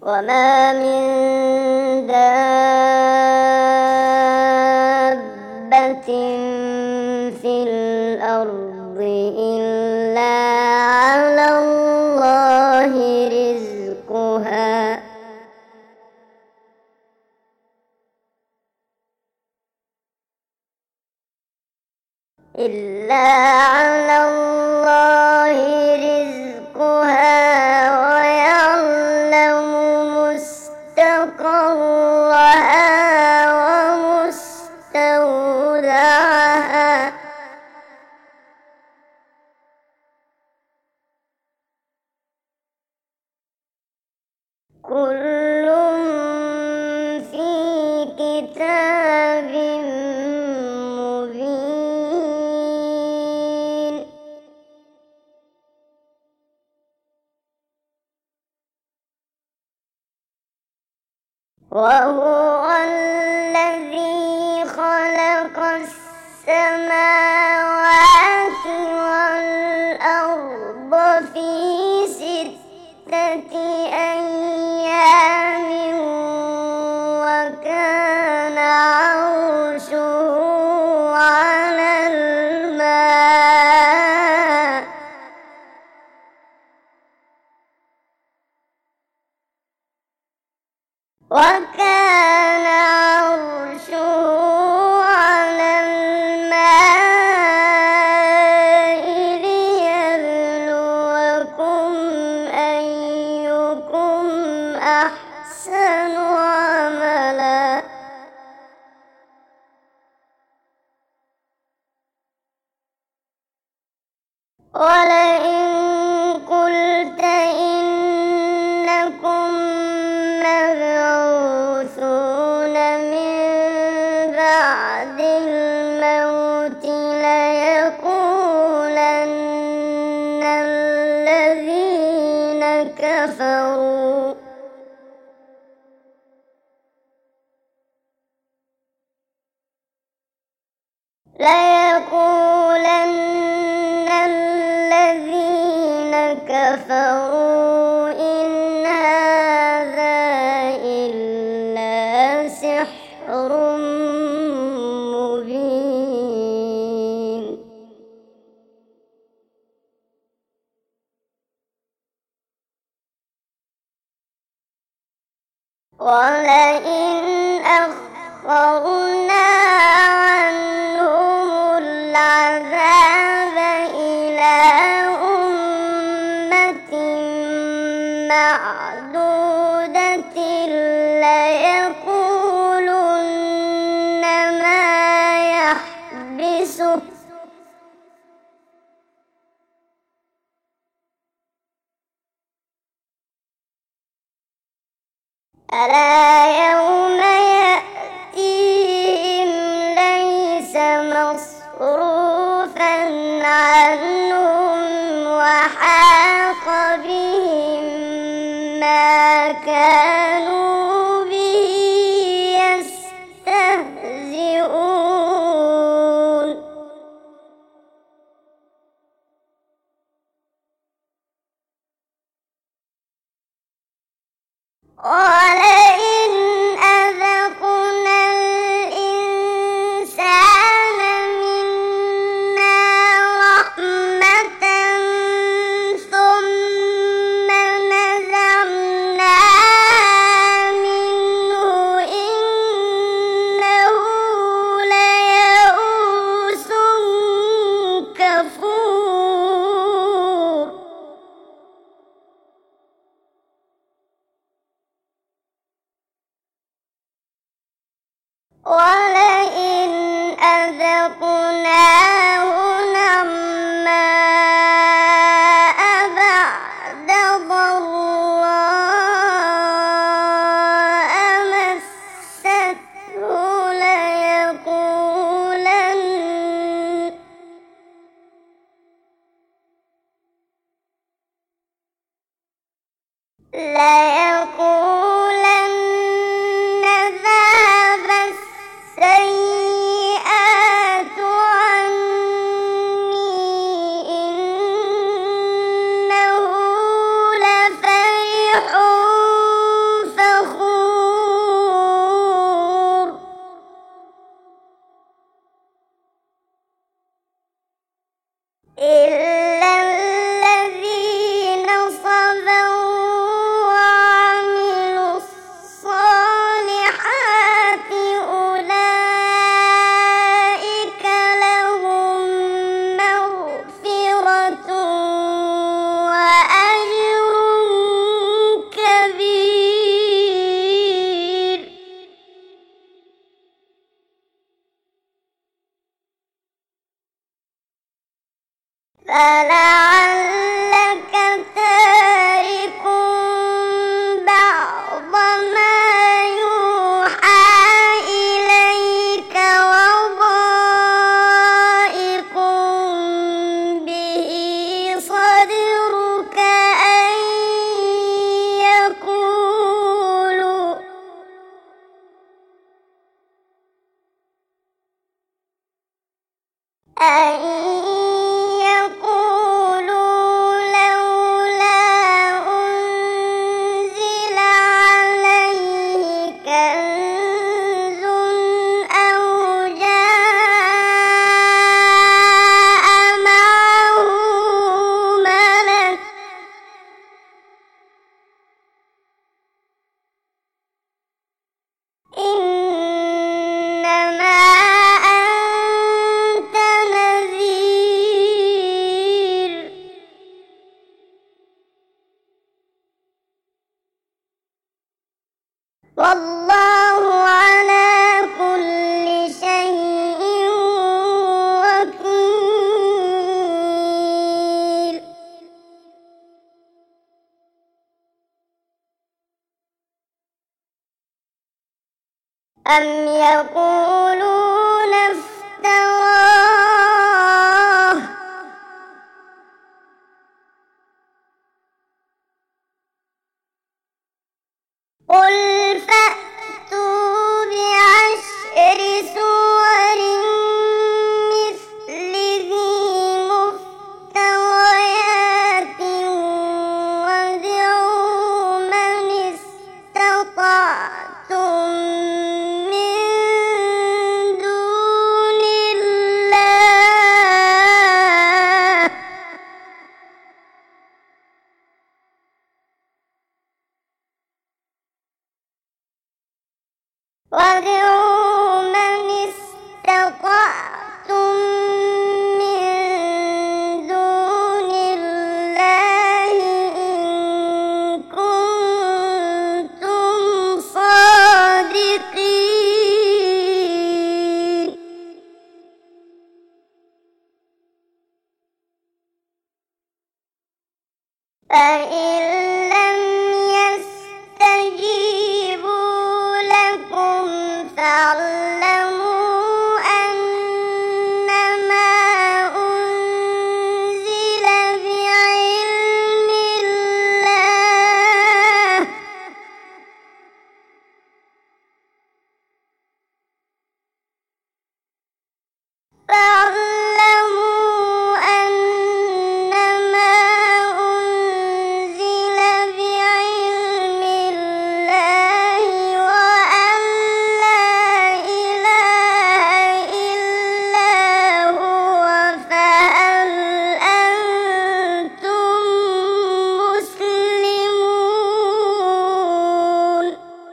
وما من دابة في الأرض إلا على الله رزقها ويعلم مستقرها ومستودعها كل في كتاب مبين وهو الذي خلق السماوات والأرض في 6 أيام وكان عرشه على الماء ليبلوكم أيكم أحسن عملا ولئن قلت إنكم مبعوثون من بعد الموت ليقولن الذين كفروا إن هذا إلا سحر مبين ولئن أخرنا عنهم العذاب إلى أمة معدودة ليقولن ما يحبسه ألا يوم يأتيهم ليس مصروفا عنهم وحاق بهم ما كانوا به يستهزئون ولئن أذقنا الإنسان منا رحمة ثم نزعناها منه إنه ليئوس كفور ولئن أذقناه نعماء بعد ضراء مسته ليقولن ذهب السيئات فلعلك تارك بعض ما يوحى إليك وضائق به صدرك أن يقولوا لولا أنزل عليه كنز أو جاء معه ملك إنما أنت نذير والله على كل شيء وكيل أم يقولون افتراه قل فأتوا بعشر سور مثله مفتريات وادعوا من استطعتم من دون الله وادعوا من استطعتم من دون الله إن كنتم صادقين فإن لم يستجيبوا لكم فاعلموا أنما أنزل بعلم الله فاعلموا أنما أنزل بعلم الله وأن لا إله إلا هو فهل أنتم مسلمون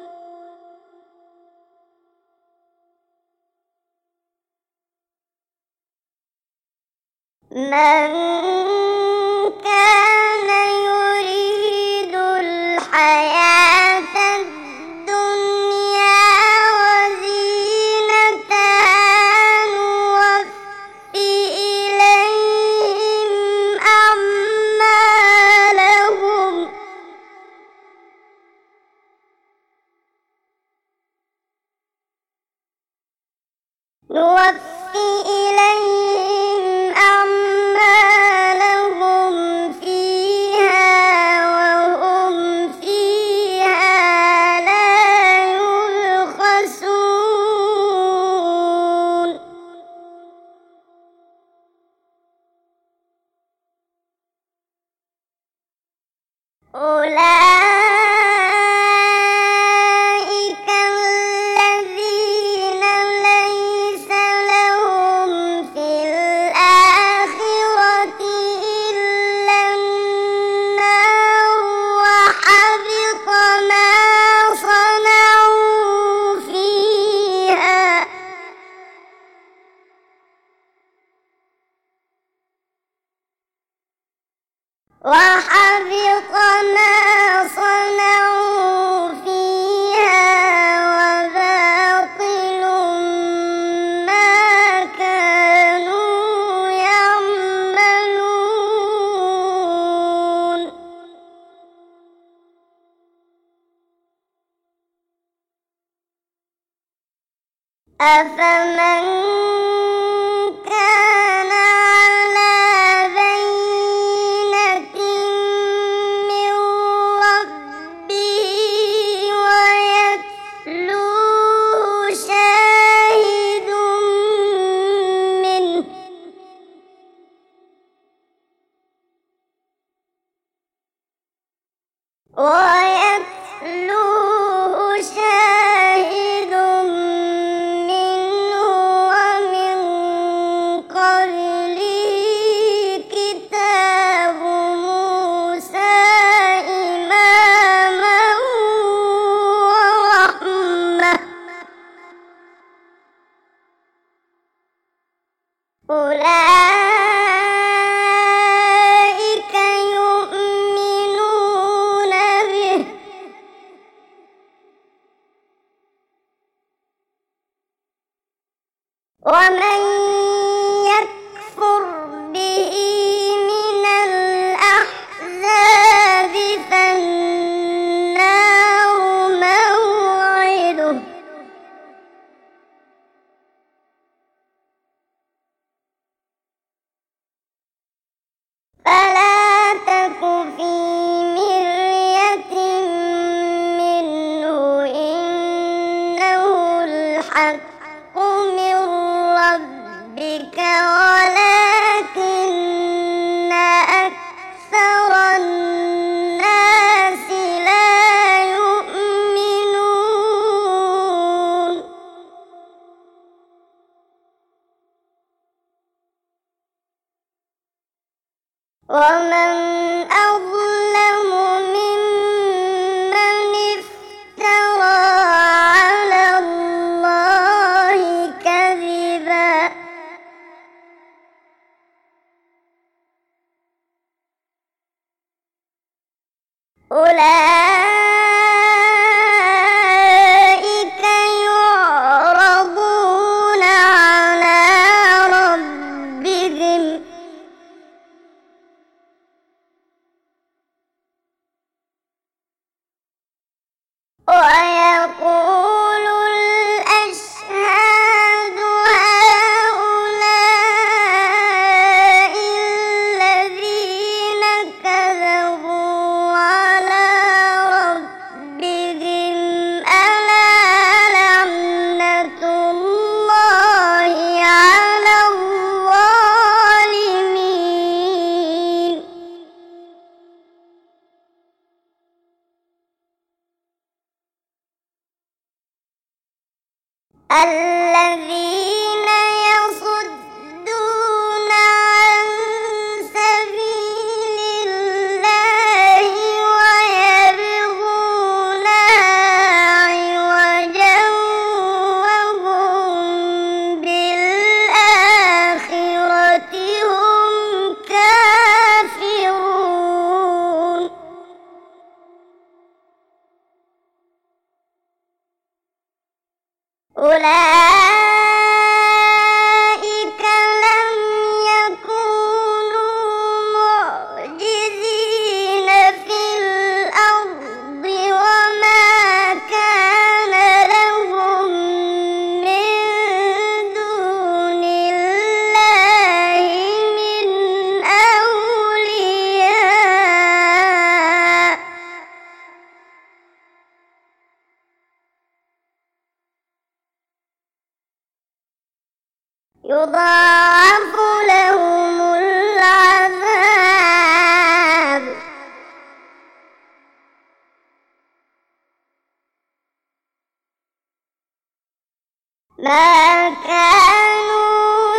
من كان يريد الحياة الدنيا وزينتها نوفي إليهم أعمالهم فيها وهم فيها لا يبخسون أولئك الذين ليس لهم أفمن كان على بينة من ربه ويتلوه شاهد منه ومن قبله كتاب موسى إماما ورحمة أولئك يؤمنون به ومن يكفر به من الأحزاب فالنار موعده فلا تك في مرية منه إنه الحق من ربك ولكن أكثر الناس لا يؤمنون ومن أظلم ممن افترى على الله كذبا أولئك يعرضون على ربهم ويقول الأشهاد هؤلاء الذين كذبوا على ربهم ألا لعنة الله على الظالمين الذين يصدون عن سبيل الله ويبغونها عوجا وهم بالآخرة هم كافرون أولئك لم يكونوا معجزين في الأرض وما كان لهم من دون الله من أولياء يضاعف لهم العذاب ما كانوا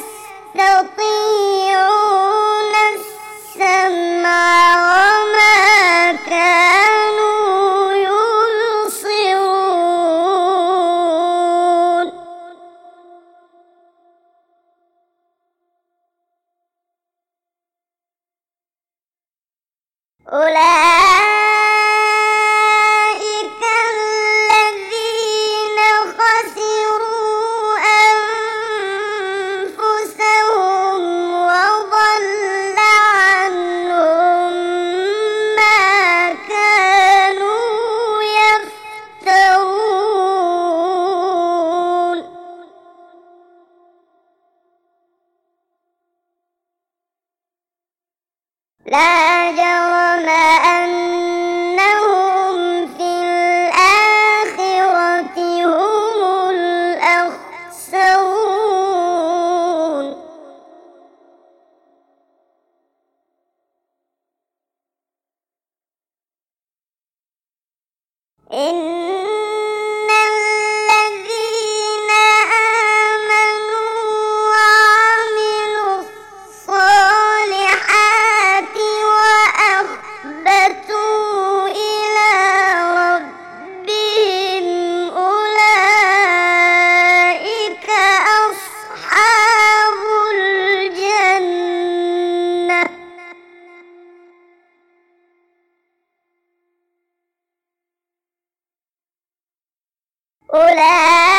يستطيعون السمع وما كانوا يبصرون أولئك الذين خسروا أنفسهم إن الذين آمنوا وعملوا الصالحات وأخبتوا إلى ربهم أولئك أصحاب الجنة أولئك